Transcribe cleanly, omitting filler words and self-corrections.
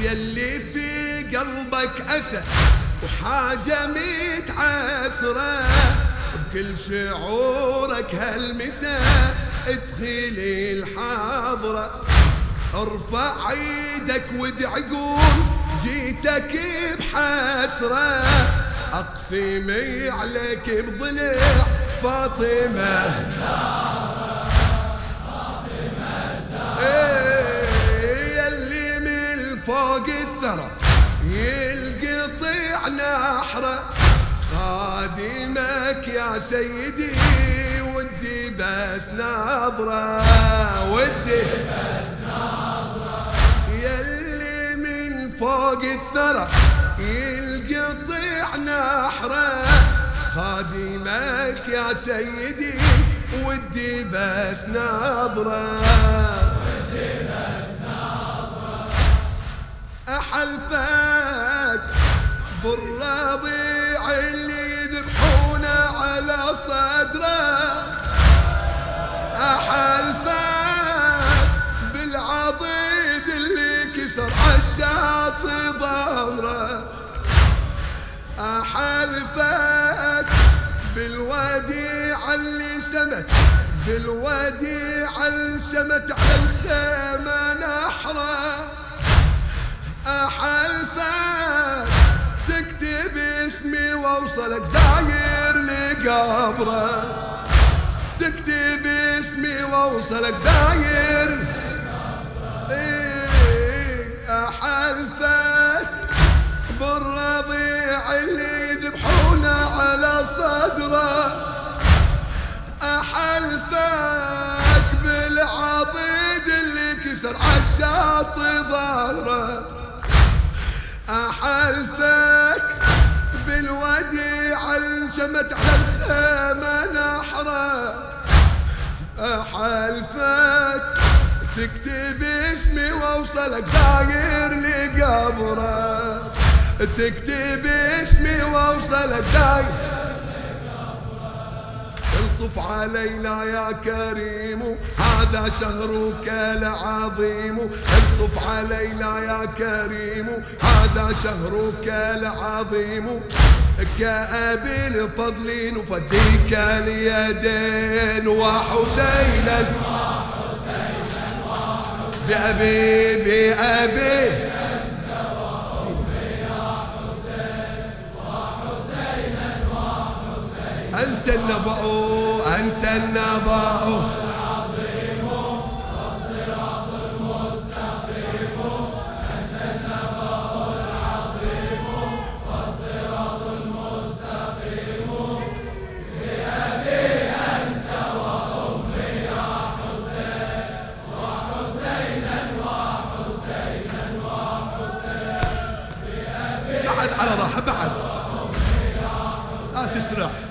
يلي في قلبك أسى وحاجة متعسرة، بكل شعورك هالمساء ادخلي الحاضرة. ارفع ايدك وادعي قول جيتك بحسرة، اقسمي عليك بضلع فاطمة الزهراء. يلي من فوق الثرى يلقطع نحره، خادمك يا سيدي ودي بس نظرة، ودي بس نظرة. يلي من فوق الثرى يلقطع نحره، خادمك يا سيدي ودي بس نظرة، ودي بس نظرة. أحلفك بالرضيع اللي يذبحونه على صدره، أحلفك بالعضيد اللي كسر عالشاط ظهره، أحلفك بالوديعة اللي شمت، بالوديعة اللي شمت على الخيمة نحره، أحلفك تكتب اسمي واوصلك زاير لقبره، تكتب اسمي واوصلك زاير لقبره. أحلفك بالرضيع اللي يذبحونه على صدره، أحلفك بالعضيد اللي كسر عالشاط ظهره، أحلفك بالوديعة اللي شمت على الخيمة نحره، أحلفك تكتب اسمي واوصلك زاير لقبره، تكتب اسمي واوصلك زاير لقبره. الطف علينا يا كريم هذا شهرك العظيم، الطف علينا يا كريم هذا شهرك العظيم، كأبي الفضل نفديك اليدين وحسينا بأبي بأبي أنت وأمي يا حسين وحسينا وحسين، أنت النبأ أنت النبأ العظيم والصراط المستقيم، أنت النبأ العظيم والصراط المستقيم، بأبي أنت وأمي يا حسين وحسينا وحسينا وحسين، بأبي بعد على راحة بعد تسرح.